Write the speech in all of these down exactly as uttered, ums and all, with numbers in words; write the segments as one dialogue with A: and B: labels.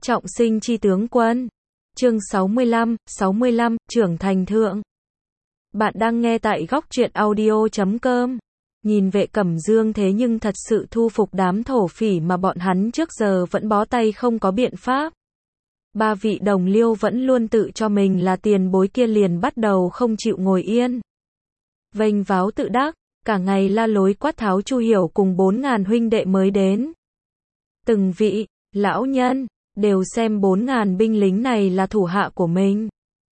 A: Trọng sinh chi tướng quân. Chương sáu mươi lăm, sáu mươi lăm, trưởng thành thượng. Bạn đang nghe tại góc truyện audio chấm com. Nhìn Vệ Cẩm Dương thế nhưng thật sự thu phục đám thổ phỉ mà bọn hắn trước giờ vẫn bó tay không có biện pháp. Ba vị đồng liêu vẫn luôn tự cho mình là tiền bối kia liền bắt đầu không chịu ngồi yên. Vênh váo tự đắc, cả ngày la lối quát tháo Chu Hiểu cùng bốn ngàn huynh đệ mới đến. Từng vị, lão nhân, đều xem bốn ngàn binh lính này là thủ hạ của mình.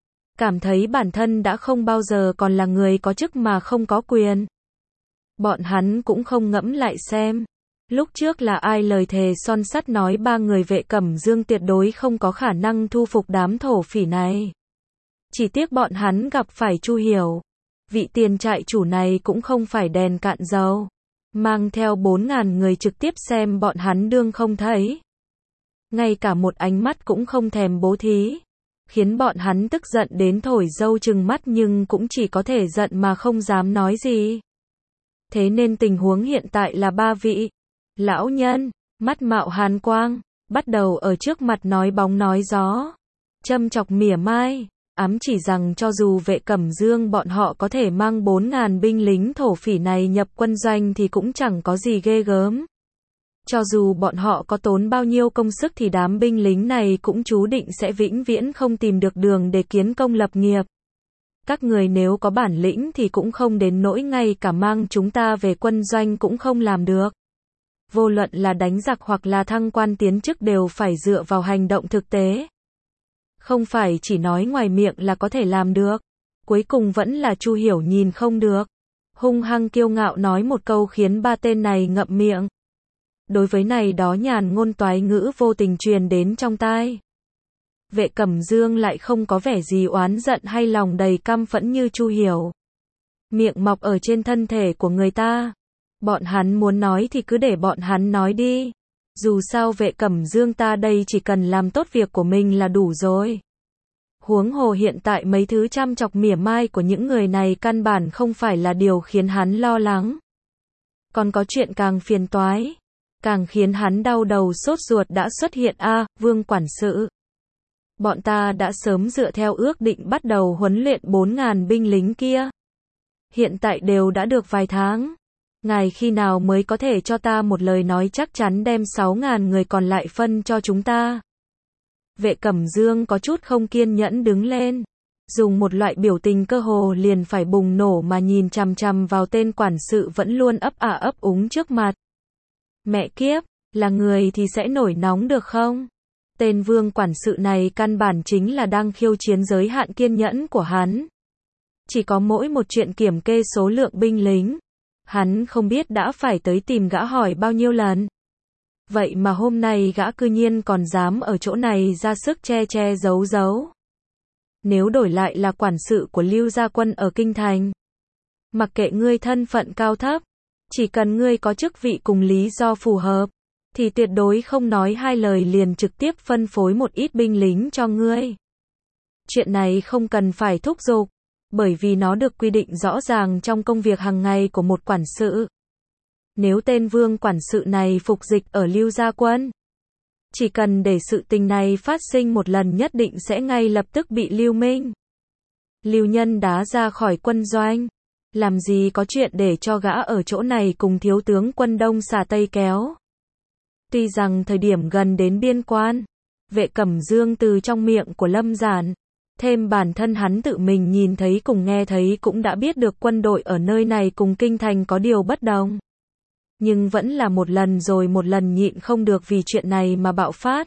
A: Cảm thấy bản thân đã không bao giờ còn là người có chức mà không có quyền. Bọn hắn cũng không ngẫm lại xem. Lúc trước là ai lời thề son sắt nói ba người Vệ Cẩm Dương tuyệt đối không có khả năng thu phục đám thổ phỉ này. Chỉ tiếc bọn hắn gặp phải Chu Hiểu. Vị tiền trại chủ này cũng không phải đèn cạn dầu. Mang theo bốn ngàn người trực tiếp xem bọn hắn đương không thấy. Ngay cả một ánh mắt cũng không thèm bố thí. Khiến bọn hắn tức giận đến thổi dâu trừng mắt nhưng cũng chỉ có thể giận mà không dám nói gì. Thế nên tình huống hiện tại là ba vị lão nhân, mắt mạo hàn quang, bắt đầu ở trước mặt nói bóng nói gió. Châm chọc mỉa mai, ám chỉ rằng cho dù Vệ Cẩm Dương bọn họ có thể mang bốn ngàn binh lính thổ phỉ này nhập quân doanh thì cũng chẳng có gì ghê gớm. Cho dù bọn họ có tốn bao nhiêu công sức thì đám binh lính này cũng chú định sẽ vĩnh viễn không tìm được đường để kiến công lập nghiệp. Các người nếu có bản lĩnh thì cũng không đến nỗi ngay cả mang chúng ta về quân doanh cũng không làm được. Vô luận là đánh giặc hoặc là thăng quan tiến chức đều phải dựa vào hành động thực tế. Không phải chỉ nói ngoài miệng là có thể làm được. Cuối cùng vẫn là Chu Hiểu nhìn không được. Hung hăng kiêu ngạo nói một câu khiến ba tên này ngậm miệng. Đối với này đó nhàn ngôn toái ngữ vô tình truyền đến trong tai. Vệ Cẩm Dương lại không có vẻ gì oán giận hay lòng đầy căm phẫn như Chu Hiểu. Miệng mọc ở trên thân thể của người ta. Bọn hắn muốn nói thì cứ để bọn hắn nói đi. Dù sao Vệ Cẩm Dương ta đây chỉ cần làm tốt việc của mình là đủ rồi. Huống hồ hiện tại mấy thứ chăm chọc mỉa mai của những người này căn bản không phải là điều khiến hắn lo lắng. Còn có chuyện càng phiền toái, càng khiến hắn đau đầu sốt ruột đã xuất hiện a, à, Vương quản sự. Bọn ta đã sớm dựa theo ước định bắt đầu huấn luyện bốn ngàn binh lính kia. Hiện tại đều đã được vài tháng. Ngài khi nào mới có thể cho ta một lời nói chắc chắn đem sáu ngàn người còn lại phân cho chúng ta? Vệ Cẩm Dương có chút không kiên nhẫn đứng lên. Dùng một loại biểu tình cơ hồ liền phải bùng nổ mà nhìn chằm chằm vào tên quản sự vẫn luôn ấp ả ấp úng trước mặt. Mẹ kiếp, là người thì sẽ nổi nóng được không? Tên Vương quản sự này căn bản chính là đang khiêu chiến giới hạn kiên nhẫn của hắn. Chỉ có mỗi một chuyện kiểm kê số lượng binh lính. Hắn không biết đã phải tới tìm gã hỏi bao nhiêu lần. Vậy mà hôm nay gã cư nhiên còn dám ở chỗ này ra sức che che giấu giấu. Nếu đổi lại là quản sự của Lưu Gia Quân ở Kinh Thành. Mặc kệ ngươi thân phận cao thấp. Chỉ cần ngươi có chức vị cùng lý do phù hợp. Thì tuyệt đối không nói hai lời liền trực tiếp phân phối một ít binh lính cho ngươi. Chuyện này không cần phải thúc giục. Bởi vì nó được quy định rõ ràng trong công việc hàng ngày của một quản sự. Nếu tên Vương quản sự này phục dịch ở Lưu Gia Quân, chỉ cần để sự tình này phát sinh một lần nhất định sẽ ngay lập tức bị Lưu Minh, Lưu Nhân đá ra khỏi quân doanh. Làm gì có chuyện để cho gã ở chỗ này cùng thiếu tướng quân Đông xà Tây kéo. Tuy rằng thời điểm gần đến biên quan, Vệ Cẩm Dương từ trong miệng của Lâm Giản, thêm bản thân hắn tự mình nhìn thấy cùng nghe thấy cũng đã biết được quân đội ở nơi này cùng Kinh Thành có điều bất đồng. Nhưng vẫn là một lần rồi một lần nhịn không được vì chuyện này mà bạo phát.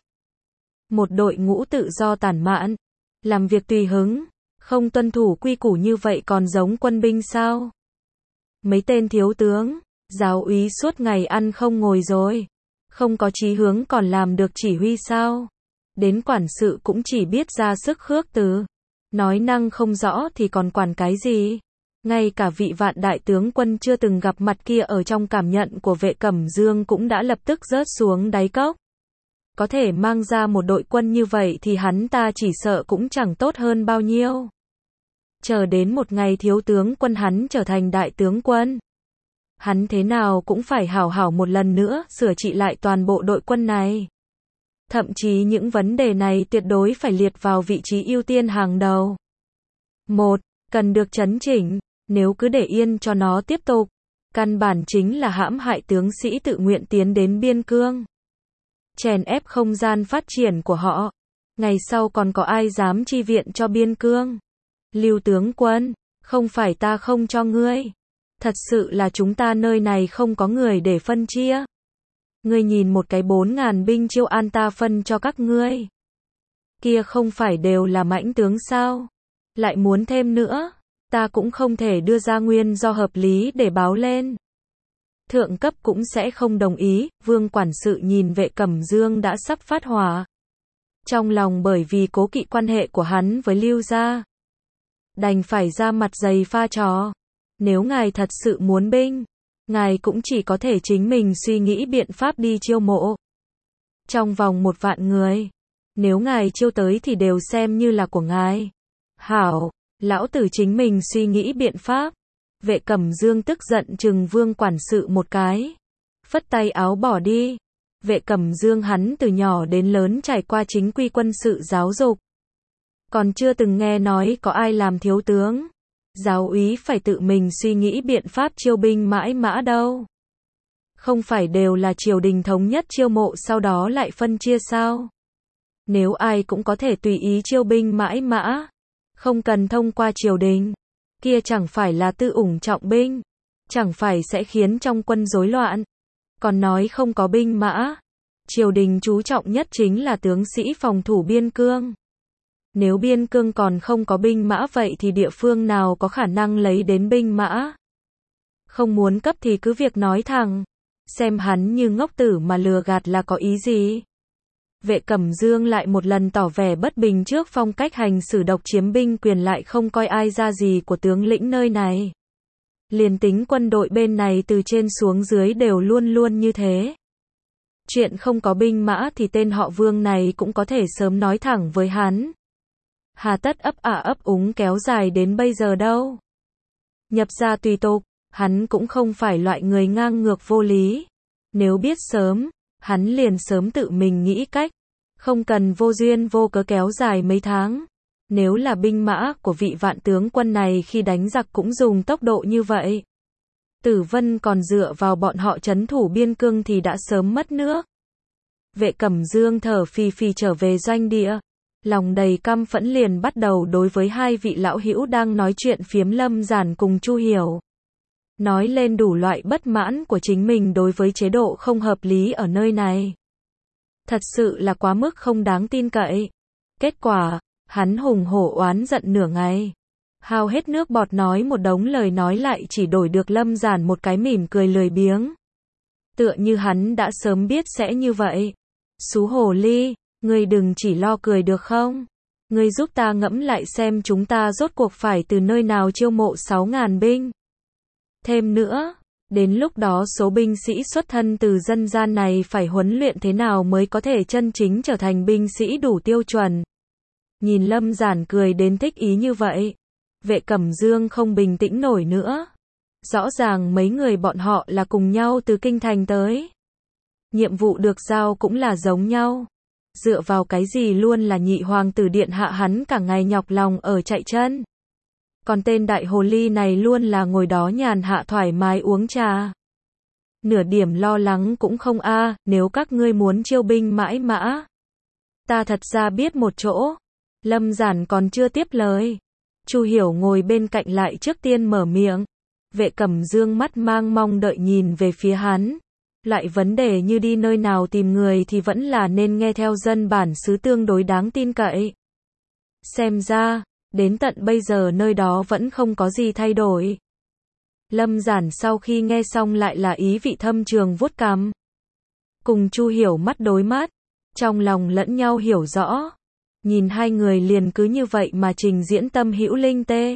A: Một đội ngũ tự do tản mạn, làm việc tùy hứng, không tuân thủ quy củ như vậy còn giống quân binh sao? Mấy tên thiếu tướng, giáo úy suốt ngày ăn không ngồi rồi, không có chí hướng còn làm được chỉ huy sao? Đến quản sự cũng chỉ biết ra sức khước từ. Nói năng không rõ thì còn quản cái gì. Ngay cả vị Vạn đại tướng quân chưa từng gặp mặt kia ở trong cảm nhận của Vệ Cẩm Dương cũng đã lập tức rớt xuống đáy cốc. Có thể mang ra một đội quân như vậy thì hắn ta chỉ sợ cũng chẳng tốt hơn bao nhiêu. Chờ đến một ngày thiếu tướng quân hắn trở thành đại tướng quân. Hắn thế nào cũng phải hảo hảo một lần nữa sửa trị lại toàn bộ đội quân này. Thậm chí những vấn đề này tuyệt đối phải liệt vào vị trí ưu tiên hàng đầu. Một, cần được chấn chỉnh, nếu cứ để yên cho nó tiếp tục, căn bản chính là hãm hại tướng sĩ tự nguyện tiến đến biên cương. Chèn ép không gian phát triển của họ. Ngày sau còn có ai dám chi viện cho biên cương? Lưu tướng quân, không phải ta không cho ngươi. Thật sự là chúng ta nơi này không có người để phân chia. Ngươi nhìn một cái bốn ngàn binh Chiêu An ta phân cho các ngươi. Kia không phải đều là mãnh tướng sao? Lại muốn thêm nữa, ta cũng không thể đưa ra nguyên do hợp lý để báo lên. Thượng cấp cũng sẽ không đồng ý, Vương quản sự nhìn Vệ Cẩm Dương đã sắp phát hỏa. Trong lòng bởi vì cố kỵ quan hệ của hắn với Lưu gia, đành phải ra mặt dày pha trò. Nếu ngài thật sự muốn binh, ngài cũng chỉ có thể chính mình suy nghĩ biện pháp đi chiêu mộ. Trong vòng một vạn người, nếu ngài chiêu tới thì đều xem như là của ngài. Hảo, lão tử chính mình suy nghĩ biện pháp. Vệ Cẩm Dương tức giận trừng Vương quản sự một cái, phất tay áo bỏ đi. Vệ Cẩm Dương hắn từ nhỏ đến lớn trải qua chính quy quân sự giáo dục, còn chưa từng nghe nói có ai làm thiếu tướng, giáo úy phải tự mình suy nghĩ biện pháp chiêu binh mãi mã đâu. Không phải đều là triều đình thống nhất chiêu mộ sau đó lại phân chia sao? Nếu ai cũng có thể tùy ý chiêu binh mãi mã, không cần thông qua triều đình, kia chẳng phải là tư ủng trọng binh, chẳng phải sẽ khiến trong quân rối loạn. Còn nói không có binh mã, triều đình chú trọng nhất chính là tướng sĩ phòng thủ biên cương. Nếu biên cương còn không có binh mã vậy thì địa phương nào có khả năng lấy đến binh mã? Không muốn cấp thì cứ việc nói thẳng, xem hắn như ngốc tử mà lừa gạt là có ý gì? Vệ Cẩm Dương lại một lần tỏ vẻ bất bình trước phong cách hành xử độc chiếm binh quyền lại không coi ai ra gì của tướng lĩnh nơi này. Liền tính quân đội bên này từ trên xuống dưới đều luôn luôn như thế. Chuyện không có binh mã thì tên họ Vương này cũng có thể sớm nói thẳng với hắn. Hà tất ấp ả ấp úng kéo dài đến bây giờ đâu. Nhập gia tùy tục, hắn cũng không phải loại người ngang ngược vô lý. Nếu biết sớm, hắn liền sớm tự mình nghĩ cách, không cần vô duyên vô cớ kéo dài mấy tháng. Nếu là binh mã của vị vạn tướng quân này khi đánh giặc cũng dùng tốc độ như vậy, Tử Vân còn dựa vào bọn họ trấn thủ biên cương thì đã sớm mất nước. Vệ Cẩm Dương thở phì phì trở về doanh địa, lòng đầy căm phẫn liền bắt đầu đối với hai vị lão hữu đang nói chuyện phiếm Lâm Giản cùng Chu Hiểu. Nói lên đủ loại bất mãn của chính mình đối với chế độ không hợp lý ở nơi này. Thật sự là quá mức không đáng tin cậy. Kết quả, hắn hùng hổ oán giận nửa ngày, hao hết nước bọt nói một đống lời nói lại chỉ đổi được Lâm Giản một cái mỉm cười lười biếng. Tựa như hắn đã sớm biết sẽ như vậy. Xú hồ ly, ngươi đừng chỉ lo cười được không? Ngươi giúp ta ngẫm lại xem chúng ta rốt cuộc phải từ nơi nào chiêu mộ sáu ngàn binh. Thêm nữa, đến lúc đó số binh sĩ xuất thân từ dân gian này phải huấn luyện thế nào mới có thể chân chính trở thành binh sĩ đủ tiêu chuẩn. Nhìn Lâm Giản cười đến thích ý như vậy, Vệ Cẩm Dương không bình tĩnh nổi nữa. Rõ ràng mấy người bọn họ là cùng nhau từ kinh thành tới. Nhiệm vụ được giao cũng là giống nhau. Dựa vào cái gì luôn là nhị hoàng tử điện hạ hắn cả ngày nhọc lòng ở chạy chân. Còn tên đại hồ ly này luôn là ngồi đó nhàn hạ thoải mái uống trà. Nửa điểm lo lắng cũng không a, nếu các ngươi muốn chiêu binh mãi mã. Ta thật ra biết một chỗ. Lâm Giản còn chưa tiếp lời. Chu Hiểu ngồi bên cạnh lại trước tiên mở miệng. Vệ Cẩm Dương mắt mang mong đợi nhìn về phía hắn. Loại vấn đề như đi nơi nào tìm người thì vẫn là nên nghe theo dân bản xứ tương đối đáng tin cậy. Xem ra, đến tận bây giờ nơi đó vẫn không có gì thay đổi. Lâm Giản sau khi nghe xong lại là ý vị thâm trường vuốt cằm. Cùng Chu Hiểu mắt đối mắt, trong lòng lẫn nhau hiểu rõ. Nhìn hai người liền cứ như vậy mà trình diễn tâm hữu linh tê.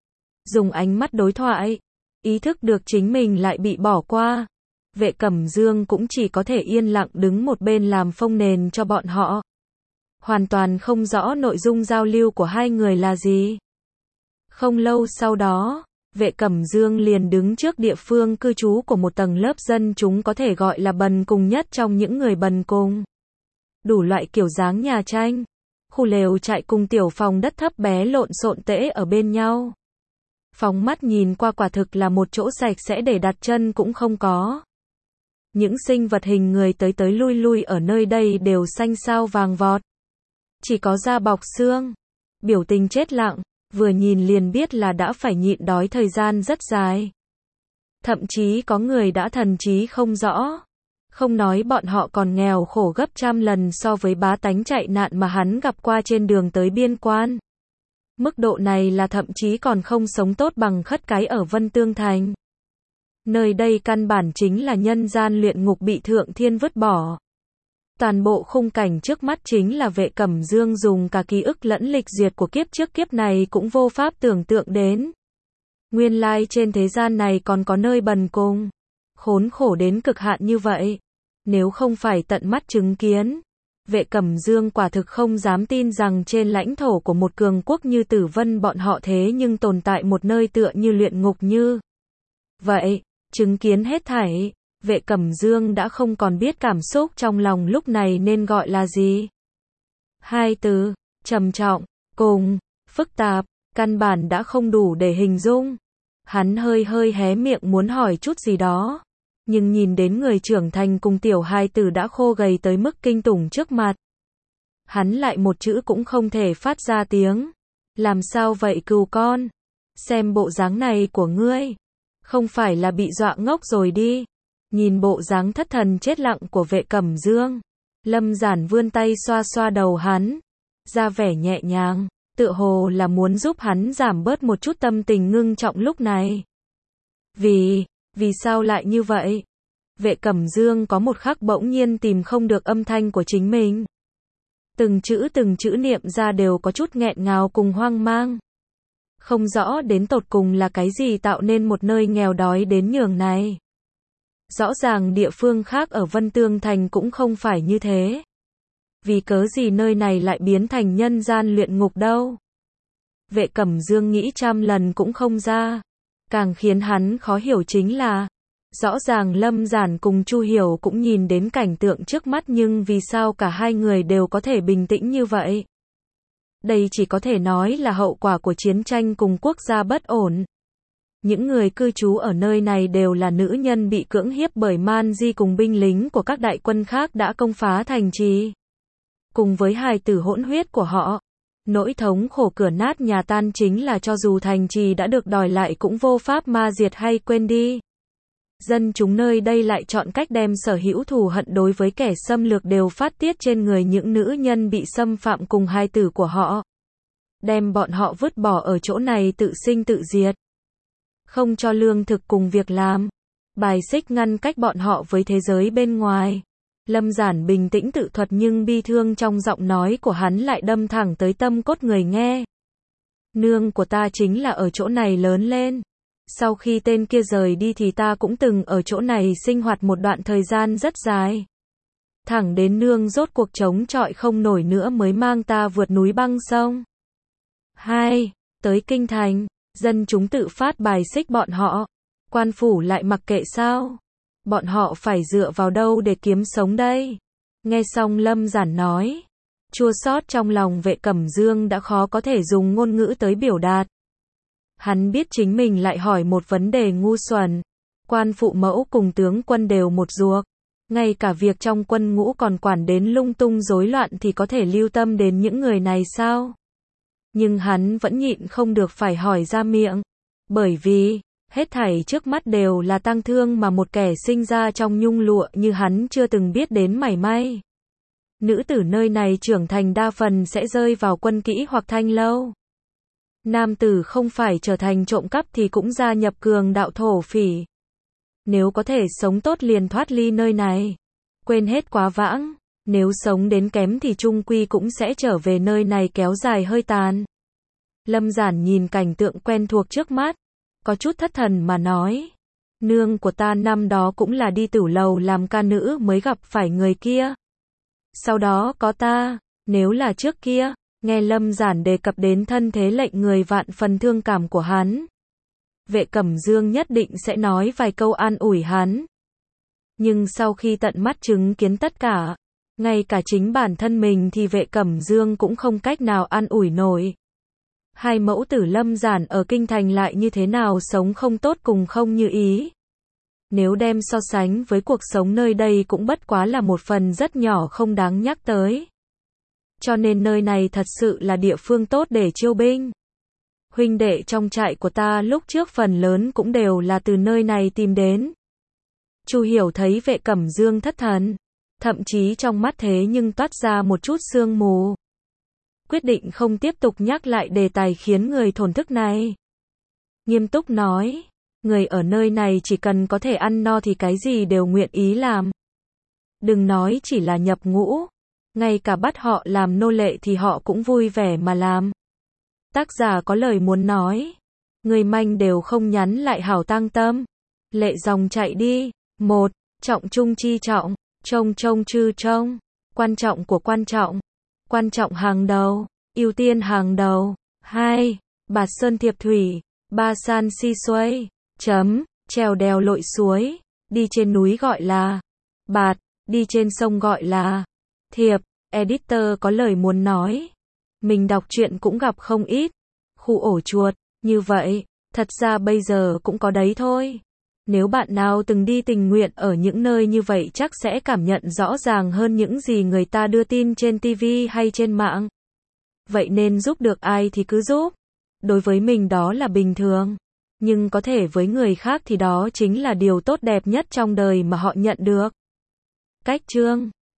A: Dùng ánh mắt đối thoại, ý thức được chính mình lại bị bỏ qua. Vệ Cẩm Dương cũng chỉ có thể yên lặng đứng một bên làm phông nền cho bọn họ. Hoàn toàn không rõ nội dung giao lưu của hai người là gì. Không lâu sau đó, Vệ Cẩm Dương liền đứng trước địa phương cư trú của một tầng lớp dân chúng có thể gọi là bần cùng nhất trong những người bần cùng. đủ loại kiểu dáng nhà tranh, khu lều trại cùng tiểu phòng đất thấp bé lộn xộn tễ ở bên nhau. Phóng mắt nhìn qua quả thực là một chỗ sạch sẽ để đặt chân cũng không có. Những sinh vật hình người tới tới lui lui ở nơi đây đều xanh xao vàng vọt. Chỉ có da bọc xương, biểu tình chết lặng, vừa nhìn liền biết là đã phải nhịn đói thời gian rất dài. Thậm chí có người đã thần trí không rõ. Không nói bọn họ còn nghèo khổ gấp trăm lần so với bá tánh chạy nạn mà hắn gặp qua trên đường tới biên quan. Mức độ này là thậm chí còn không sống tốt bằng khất cái ở Vân Tương Thành. Nơi đây căn bản chính là nhân gian luyện ngục bị Thượng Thiên vứt bỏ. Toàn bộ khung cảnh trước mắt chính là Vệ Cẩm Dương dùng cả ký ức lẫn lịch duyệt của kiếp trước kiếp này cũng vô pháp tưởng tượng đến. Nguyên lai trên thế gian này còn có nơi bần cùng, khốn khổ đến cực hạn như vậy. Nếu không phải tận mắt chứng kiến, Vệ Cẩm Dương quả thực không dám tin rằng trên lãnh thổ của một cường quốc như Tử Vân bọn họ thế nhưng tồn tại một nơi tựa như luyện ngục như vậy. Chứng kiến hết thảy, Vệ Cẩm Dương đã không còn biết cảm xúc trong lòng lúc này nên gọi là gì. Hai từ, trầm trọng, cùng, phức tạp, căn bản đã không đủ để hình dung. Hắn hơi hơi hé miệng muốn hỏi chút gì đó, nhưng nhìn đến người trưởng thành cùng tiểu hài tử đã khô gầy tới mức kinh tủng trước mặt. Hắn lại một chữ cũng không thể phát ra tiếng. Làm sao vậy cừu con? Xem bộ dáng này của ngươi, không phải là bị dọa ngốc rồi đi. Nhìn bộ dáng thất thần chết lặng của Vệ Cẩm Dương, Lâm Giản vươn tay xoa xoa đầu hắn, ra vẻ nhẹ nhàng, tựa hồ là muốn giúp hắn giảm bớt một chút tâm tình ngưng trọng lúc này. Vì, vì sao lại như vậy? Vệ Cẩm Dương có một khắc bỗng nhiên tìm không được âm thanh của chính mình. Từng chữ từng chữ niệm ra đều có chút nghẹn ngào cùng hoang mang. Không rõ đến tột cùng là cái gì tạo nên một nơi nghèo đói đến nhường này. Rõ ràng địa phương khác ở Vân Tương Thành cũng không phải như thế. Vì cớ gì nơi này lại biến thành nhân gian luyện ngục đâu? Vệ Cẩm Dương nghĩ trăm lần cũng không ra. Càng khiến hắn khó hiểu chính là, rõ ràng Lâm Giản cùng Chu Hiểu cũng nhìn đến cảnh tượng trước mắt nhưng vì sao cả hai người đều có thể bình tĩnh như vậy? Đây chỉ có thể nói là hậu quả của chiến tranh cùng quốc gia bất ổn. Những người cư trú ở nơi này đều là nữ nhân bị cưỡng hiếp bởi Man Di cùng binh lính của các đại quân khác đã công phá thành trì. Cùng với hài tử hỗn huyết của họ, nỗi thống khổ cửa nát nhà tan chính là cho dù thành trì đã được đòi lại cũng vô pháp ma diệt hay quên đi. Dân chúng nơi đây lại chọn cách đem sở hữu thù hận đối với kẻ xâm lược đều phát tiết trên người những nữ nhân bị xâm phạm cùng hài tử của họ. Đem bọn họ vứt bỏ ở chỗ này tự sinh tự diệt. Không cho lương thực cùng việc làm. Bài xích ngăn cách bọn họ với thế giới bên ngoài. Lâm Giản bình tĩnh tự thuật nhưng bi thương trong giọng nói của hắn lại đâm thẳng tới tâm cốt người nghe. Nương của ta chính là ở chỗ này lớn lên. Sau khi tên kia rời đi thì ta cũng từng ở chỗ này sinh hoạt một đoạn thời gian rất dài. Thẳng đến nương rốt cuộc chống chọi không nổi nữa mới mang ta vượt núi băng sông. Hai, tới kinh thành, dân chúng tự phát bài xích bọn họ. Quan phủ lại mặc kệ sao? Bọn họ phải dựa vào đâu để kiếm sống đây? Nghe xong Lâm Giản nói, chua xót trong lòng Vệ Cẩm Dương đã khó có thể dùng ngôn ngữ tới biểu đạt. Hắn biết chính mình lại hỏi một vấn đề ngu xuẩn. Quan phụ mẫu cùng tướng quân đều một ruột. Ngay cả việc trong quân ngũ còn quản đến lung tung rối loạn thì có thể lưu tâm đến những người này sao? Nhưng hắn vẫn nhịn không được phải hỏi ra miệng. Bởi vì, hết thảy trước mắt đều là tang thương mà một kẻ sinh ra trong nhung lụa như hắn chưa từng biết đến mảy may. Nữ tử nơi này trưởng thành đa phần sẽ rơi vào quân kỹ hoặc thanh lâu. Nam tử không phải trở thành trộm cắp thì cũng gia nhập cường đạo thổ phỉ. Nếu có thể sống tốt liền thoát ly nơi này. Quên hết quá vãng. Nếu sống đến kém thì chung quy cũng sẽ trở về nơi này kéo dài hơi tàn. Lâm Giản nhìn cảnh tượng quen thuộc trước mắt. Có chút thất thần mà nói. Nương của ta năm đó cũng là đi tửu lầu làm ca nữ mới gặp phải người kia. Sau đó có ta, nếu là trước kia, nghe Lâm Giản đề cập đến thân thế lệnh người vạn phần thương cảm của hắn. Vệ Cẩm Dương nhất định sẽ nói vài câu an ủi hắn. Nhưng sau khi tận mắt chứng kiến tất cả, Ngay cả chính bản thân mình thì Vệ Cẩm Dương cũng không cách nào an ủi nổi. Hai mẫu tử lâm giản ở kinh thành lại như thế nào sống không tốt cùng không như ý. Nếu đem so sánh với cuộc sống nơi đây cũng bất quá là một phần rất nhỏ không đáng nhắc tới. Cho nên nơi này thật sự là địa phương tốt để chiêu binh. Huynh đệ trong trại của ta lúc trước phần lớn cũng đều là từ nơi này tìm đến. Chu Hiểu thấy Vệ Cẩm Dương thất thần, thậm chí trong mắt thế nhưng toát ra một chút sương mù. Quyết định không tiếp tục nhắc lại đề tài khiến người thổn thức này. Nghiêm túc nói, người ở nơi này chỉ cần có thể ăn no thì cái gì đều nguyện ý làm. Đừng nói chỉ là nhập ngũ, ngay cả bắt họ làm nô lệ thì họ cũng vui vẻ mà làm. Tác giả có lời muốn nói, người manh đều không nhắn lại hảo tang tâm. Lệ dòng chạy đi. Một, trọng trung chi trọng, trông trông chư trông, quan trọng của quan trọng, quan trọng hàng đầu, ưu tiên hàng đầu. Hai, bạt sơn thiệp thủy, ba san si xuây, chấm, trèo đèo lội suối, đi trên núi gọi là bạt, đi trên sông gọi là thiệp. Editor có lời muốn nói, mình đọc truyện cũng gặp không ít khu ổ chuột như vậy, thật ra bây giờ cũng có đấy thôi. Nếu bạn nào từng đi tình nguyện ở những nơi như vậy chắc sẽ cảm nhận rõ ràng hơn những gì người ta đưa tin trên ti vi hay trên mạng. Vậy nên giúp được ai thì cứ giúp. Đối với mình đó là bình thường. Nhưng có thể với người khác thì đó chính là điều tốt đẹp nhất trong đời mà họ nhận được. Cách chương